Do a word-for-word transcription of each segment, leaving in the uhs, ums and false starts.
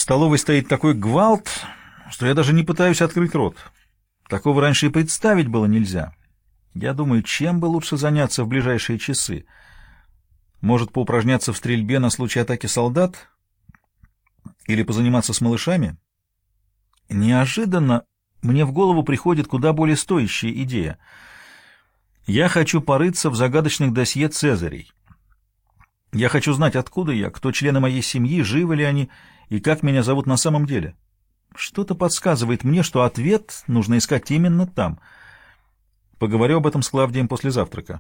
столовой стоит такой гвалт, что я даже не пытаюсь открыть рот. Такого раньше и представить было нельзя. Я думаю, чем бы лучше заняться в ближайшие часы? Может, поупражняться в стрельбе на случай атаки солдат? Или позаниматься с малышами? Неожиданно мне в голову приходит куда более стоящая идея. Я хочу порыться в загадочных досье Цезарей. Я хочу знать, откуда я, кто члены моей семьи, живы ли они и как меня зовут на самом деле. Что-то подсказывает мне, что ответ нужно искать именно там. Поговорю об этом с Клавдием после завтрака.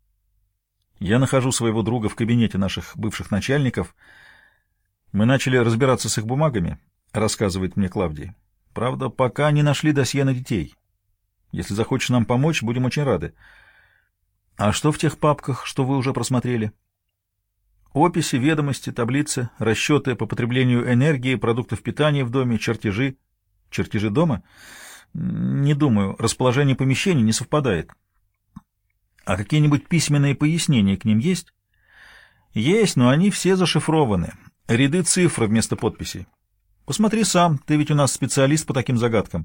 Я нахожу своего друга в кабинете наших бывших начальников. Мы начали разбираться с их бумагами, рассказывает мне Клавдий. Правда, пока не нашли досье на детей. Если захочешь нам помочь, будем очень рады. А что в тех папках, что вы уже просмотрели? Описи, ведомости, таблицы, расчеты по потреблению энергии, продуктов питания в доме, чертежи. Чертежи дома? Не думаю, расположение помещений не совпадает. А какие-нибудь письменные пояснения к ним есть? Есть, но они все зашифрованы. Ряды цифр вместо подписей. Посмотри сам, ты ведь у нас специалист по таким загадкам.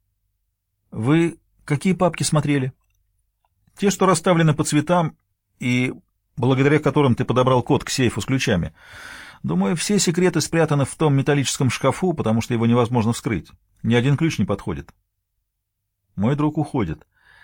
Вы какие папки смотрели? Те, что расставлены по цветам и благодаря которым ты подобрал код к сейфу с ключами. Думаю, все секреты спрятаны в том металлическом шкафу, потому что его невозможно вскрыть. Ни один ключ не подходит. Мой друг уходит.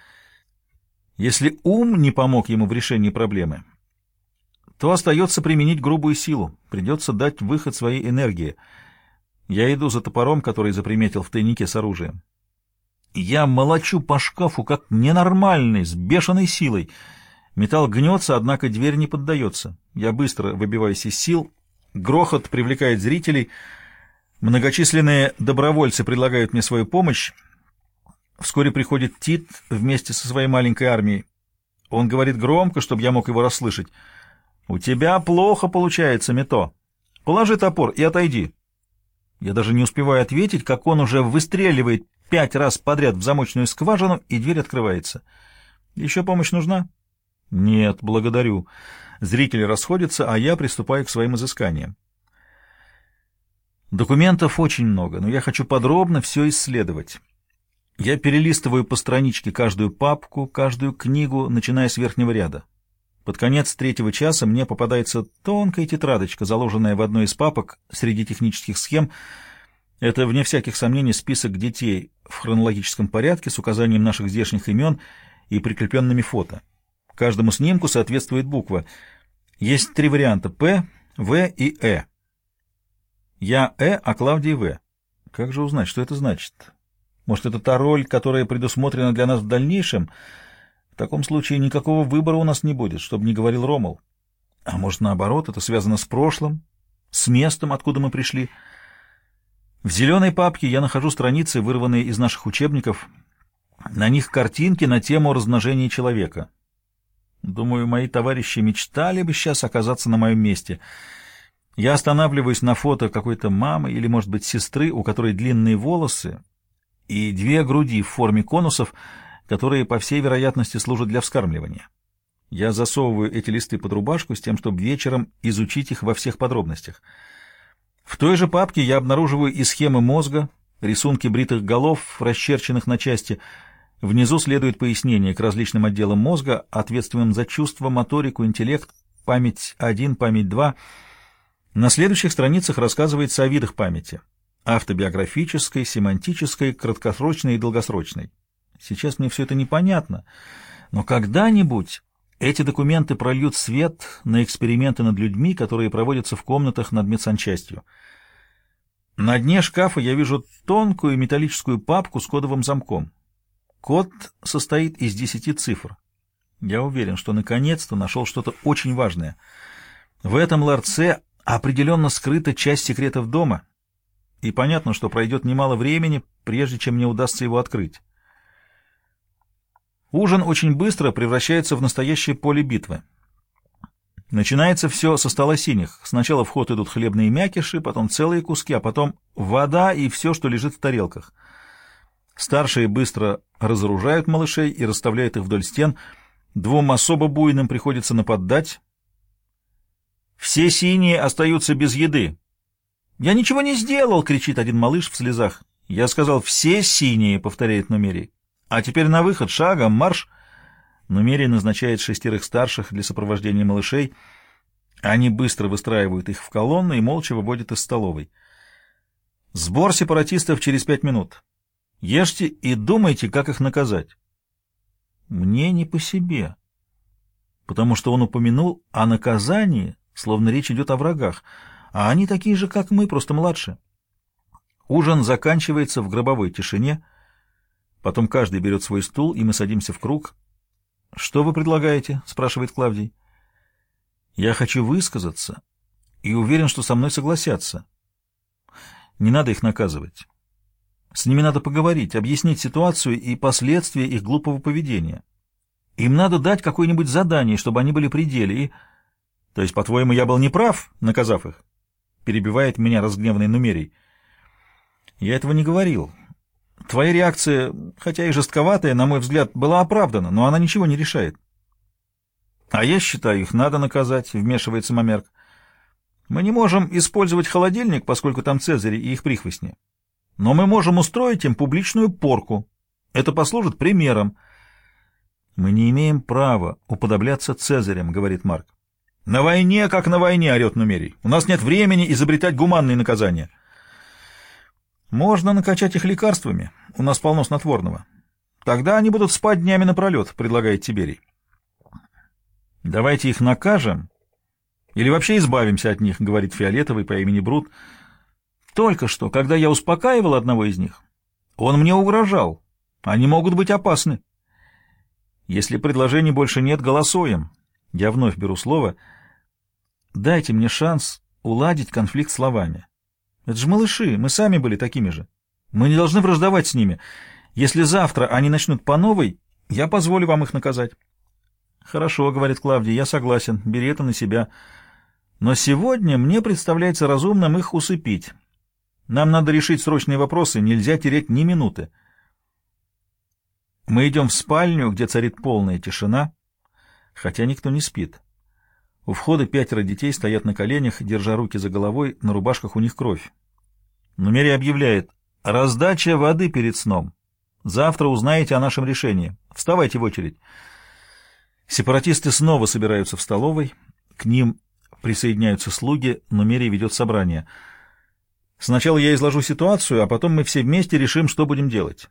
Если ум не помог ему в решении проблемы, то остается применить грубую силу. Придется дать выход своей энергии. Я иду за топором, который заприметил в тайнике с оружием. Я молочу по шкафу, как ненормальный, с бешеной силой. Металл гнется, однако дверь не поддается. Я быстро выбиваюсь из сил. Грохот привлекает зрителей. Многочисленные добровольцы предлагают мне свою помощь. Вскоре приходит Тит вместе со своей маленькой армией. Он говорит громко, чтобы я мог его расслышать. «У тебя плохо получается, Мито. Положи топор и отойди». Я даже не успеваю ответить, как он уже выстреливает пять раз подряд в замочную скважину, и дверь открывается. «Еще помощь нужна?» «Нет, благодарю». Зрители расходятся, а я приступаю к своим изысканиям. Документов очень много, но я хочу подробно все исследовать. Я перелистываю по страничке каждую папку, каждую книгу, начиная с верхнего ряда. Под конец третьего часа мне попадается тонкая тетрадочка, заложенная в одной из папок среди технических схем. Это, вне всяких сомнений, список детей в хронологическом порядке с указанием наших здешних имен и прикрепленными фото. Каждому снимку соответствует буква. Есть три варианта — П, В и Э. Я Э, а Клавдий В. Как же узнать, что это значит? Может, это та роль, которая предусмотрена для нас в дальнейшем? В таком случае никакого выбора у нас не будет, чтобы не говорил Ромул. А может, наоборот, это связано с прошлым, с местом, откуда мы пришли? В зеленой папке я нахожу страницы, вырванные из наших учебников. На них картинки на тему размножения человека. Думаю, мои товарищи мечтали бы сейчас оказаться на моем месте. Я останавливаюсь на фото какой-то мамы или, может быть, сестры, у которой длинные волосы и две груди в форме конусов, которые, по всей вероятности, служат для вскармливания. Я засовываю эти листы под рубашку с тем, чтобы вечером изучить их во всех подробностях. В той же папке я обнаруживаю и схемы мозга, рисунки бритых голов, расчерченных на части. Внизу следует пояснение к различным отделам мозга, ответственным за чувства, моторику, интеллект, память один, память два. На следующих страницах рассказывается о видах памяти: автобиографической, семантической, краткосрочной и долгосрочной. Сейчас мне все это непонятно, но когда-нибудь эти документы прольют свет на эксперименты над людьми, которые проводятся в комнатах над медсанчастью. На дне шкафа я вижу тонкую металлическую папку с кодовым замком. Код состоит из десяти цифр. Я уверен, что наконец-то нашел что-то очень важное. В этом ларце определенно скрыта часть секретов дома, и понятно, что пройдет немало времени, прежде чем мне удастся его открыть. Ужин очень быстро превращается в настоящее поле битвы. Начинается все со стола синих. Сначала в ход идут хлебные мякиши, потом целые куски, а потом вода и все, что лежит в тарелках. Старшие быстро разоружают малышей и расставляют их вдоль стен. Двум особо буйным приходится нападать. «Все синие остаются без еды». «Я ничего не сделал!» — кричит один малыш в слезах. «Я сказал, все синие!» — повторяет Нумерий. «А теперь на выход, шагом, марш!» Нумерий назначает шестерых старших для сопровождения малышей. Они быстро выстраивают их в колонну и молча выводят из столовой. Сбор сепаратистов через пять минут. Ешьте и думайте, как их наказать. Мне не по себе, потому что он упомянул о наказании, словно речь идет о врагах, а они такие же, как мы, просто младше. Ужин заканчивается в гробовой тишине, потом каждый берет свой стул, и мы садимся в круг. — Что вы предлагаете? — спрашивает Клавдий. — Я хочу высказаться и уверен, что со мной согласятся. Не надо их наказывать. С ними надо поговорить, объяснить ситуацию и последствия их глупого поведения. Им надо дать какое-нибудь задание, чтобы они были при деле. И... То есть, по-твоему, я был неправ, наказав их? Перебивает меня разгневанный Нумерий. Я этого не говорил. Твоя реакция, хотя и жестковатая, на мой взгляд, была оправдана, но она ничего не решает. А я считаю, их надо наказать, вмешивается Мамерк. Мы не можем использовать холодильник, поскольку там Цезари и их прихвостни. Но мы можем устроить им публичную порку. Это послужит примером. Мы не имеем права уподобляться Цезарям, говорит Марк. На войне, как на войне, орет Нумерий. У нас нет времени изобретать гуманные наказания. Можно накачать их лекарствами. У нас полно снотворного. Тогда они будут спать днями напролет, предлагает Тиберий. Давайте их накажем или вообще избавимся от них, говорит фиолетовый по имени Брут. Только что, когда я успокаивал одного из них, он мне угрожал. Они могут быть опасны. Если предложений больше нет, голосуем. Я вновь беру слово. Дайте мне шанс уладить конфликт словами. Это же малыши, мы сами были такими же. Мы не должны враждовать с ними. Если завтра они начнут по новой, я позволю вам их наказать. Хорошо, говорит Клавдий, я согласен, бери это на себя. Но сегодня мне представляется разумным их усыпить. Нам надо решить срочные вопросы, нельзя терять ни минуты. Мы идем в спальню, где царит полная тишина, хотя никто не спит. У входа пятеро детей стоят на коленях, держа руки за головой, на рубашках у них кровь. Нумерий объявляет: раздача воды перед сном. Завтра узнаете о нашем решении. Вставайте в очередь. Сепаратисты снова собираются в столовой. К ним присоединяются слуги. Нумерий ведет собрание. Сначала я изложу ситуацию, а потом мы все вместе решим, что будем делать.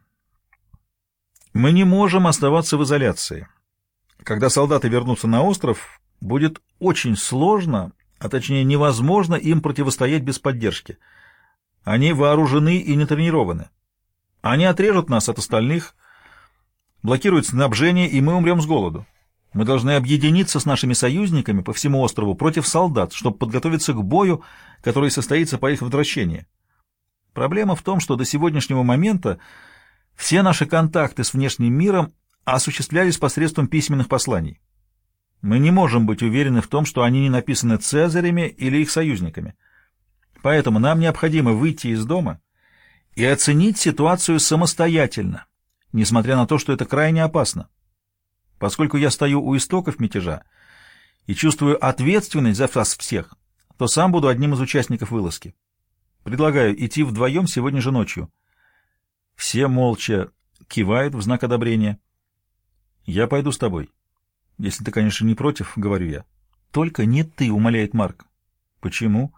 Мы не можем оставаться в изоляции. Когда солдаты вернутся на остров, будет очень сложно, а точнее невозможно им противостоять без поддержки. Они вооружены и не тренированы. Они отрежут нас от остальных, блокируют снабжение, и мы умрем с голоду. Мы должны объединиться с нашими союзниками по всему острову против солдат, чтобы подготовиться к бою, который состоится по их возвращении. Проблема в том, что до сегодняшнего момента все наши контакты с внешним миром осуществлялись посредством письменных посланий. Мы не можем быть уверены в том, что они не написаны Цезарями или их союзниками. Поэтому нам необходимо выйти из дома и оценить ситуацию самостоятельно, несмотря на то, что это крайне опасно. Поскольку я стою у истоков мятежа и чувствую ответственность за вас всех, то сам буду одним из участников вылазки. Предлагаю идти вдвоем сегодня же ночью. Все молча кивают в знак одобрения. Я пойду с тобой. Если ты, конечно, не против, говорю я. Только не ты, умоляет Марк. Почему?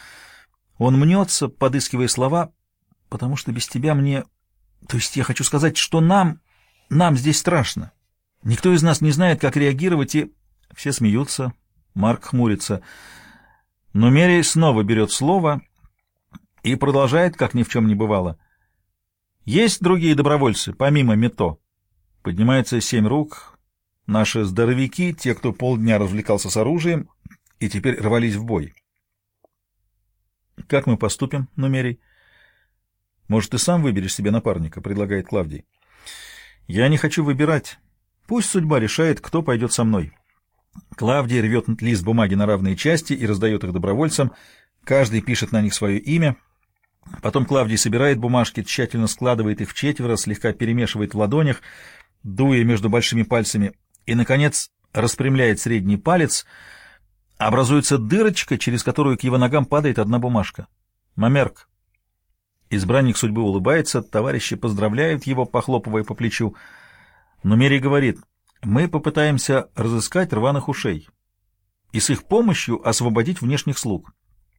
Он мнется, подыскивая слова, потому что без тебя мне... То есть я хочу сказать, что нам... Нам здесь страшно. Никто из нас не знает, как реагировать, и... Все смеются. Марк хмурится. Но Нумерий снова берет слово и продолжает, как ни в чем не бывало. Есть другие добровольцы, помимо Мето? Поднимается семь рук. Наши здоровяки, те, кто полдня развлекался с оружием и теперь рвались в бой. Как мы поступим, Нумерий? Может, ты сам выберешь себе напарника, предлагает Клавдий. Я не хочу выбирать. Пусть судьба решает, кто пойдет со мной. Клавдий рвет лист бумаги на равные части и раздает их добровольцам. Каждый пишет на них свое имя. Потом Клавдий собирает бумажки, тщательно складывает их в четверо, слегка перемешивает в ладонях, дуя между большими пальцами, и, наконец, распрямляет средний палец. Образуется дырочка, через которую к его ногам падает одна бумажка. Мамерк. Избранник судьбы улыбается, товарищи поздравляют его, похлопывая по плечу. Нумерий говорит: мы попытаемся разыскать рваных ушей и с их помощью освободить внешних слуг.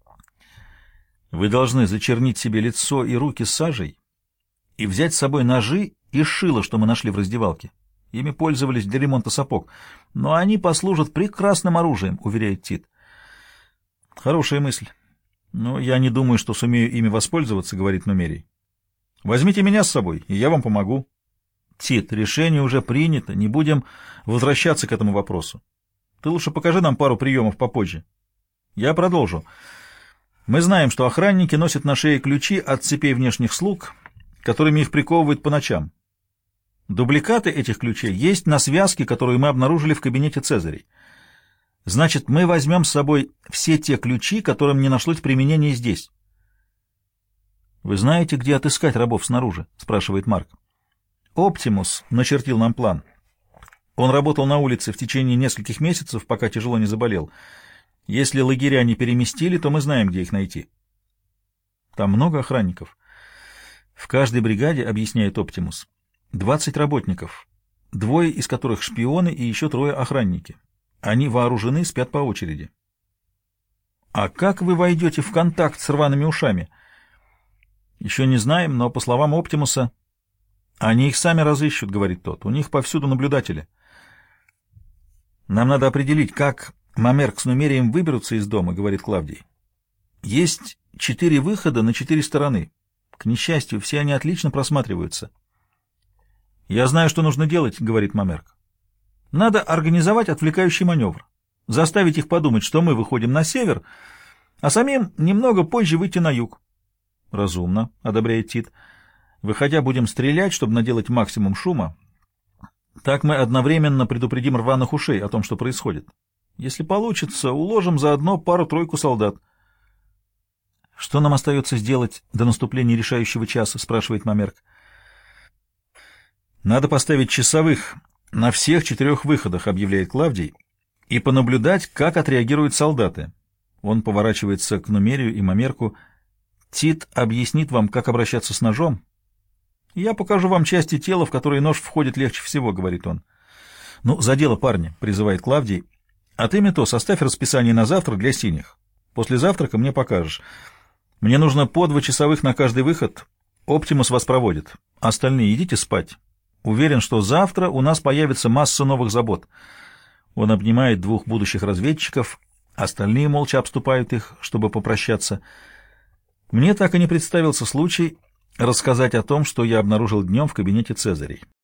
Вы должны зачернить себе лицо и руки сажей и взять с собой ножи и шило, что мы нашли в раздевалке. Ими пользовались для ремонта сапог, но они послужат прекрасным оружием, уверяет Тит. Хорошая мысль. Но я не думаю, что сумею ими воспользоваться, говорит Нумерий. Возьмите меня с собой, и я вам помогу. Тит, решение уже принято, не будем возвращаться к этому вопросу. Ты лучше покажи нам пару приемов попозже. Я продолжу. Мы знаем, что охранники носят на шее ключи от цепей внешних слуг, которыми их приковывают по ночам. Дубликаты этих ключей есть на связке, которую мы обнаружили в кабинете Цезарей. Значит, мы возьмем с собой все те ключи, которым не нашлось применения здесь. «Вы знаете, где отыскать рабов снаружи?» — спрашивает Марк. «Оптимус начертил нам план. Он работал на улице в течение нескольких месяцев, пока тяжело не заболел. Если лагеря не переместили, то мы знаем, где их найти». «Там много охранников?» «В каждой бригаде, — объясняет Оптимус, — двадцать работников, двое из которых шпионы и еще трое охранники. Они вооружены, спят по очереди». «А как вы войдете в контакт с рваными ушами?» «Еще не знаем, но, по словам Оптимуса, они их сами разыщут, — говорит тот. У них повсюду наблюдатели. Нам надо определить, как Мамерк с Нумерием выберутся из дома, — говорит Клавдий. Есть четыре выхода на четыре стороны. К несчастью, все они отлично просматриваются. «Я знаю, что нужно делать», — говорит Мамерк. «Надо организовать отвлекающий маневр, заставить их подумать, что мы выходим на север, а самим немного позже выйти на юг». «Разумно», — одобряет Тит. «Выходя, будем стрелять, чтобы наделать максимум шума. Так мы одновременно предупредим рваных ушей о том, что происходит. Если получится, уложим заодно пару-тройку солдат». «Что нам остается сделать до наступления решающего часа?» — спрашивает Мамерк. «Надо поставить часовых на всех четырех выходах», — объявляет Клавдий, — «и понаблюдать, как отреагируют солдаты». Он поворачивается к Нумерию и Мамерку. «Тит объяснит вам, как обращаться с ножом. Я покажу вам части тела, в которые нож входит легче всего», — говорит он. «Ну, за дело, парни», — призывает Клавдий. «А ты, Мито, составь расписание на завтра для синих. После завтрака мне покажешь. Мне нужно по два часовых на каждый выход. Оптимус вас проводит. Остальные идите спать. Уверен, что завтра у нас появится масса новых забот». Он обнимает двух будущих разведчиков, остальные молча обступают их, чтобы попрощаться. Мне так и не представился случай рассказать о том, что я обнаружил днем в кабинете Цезарей.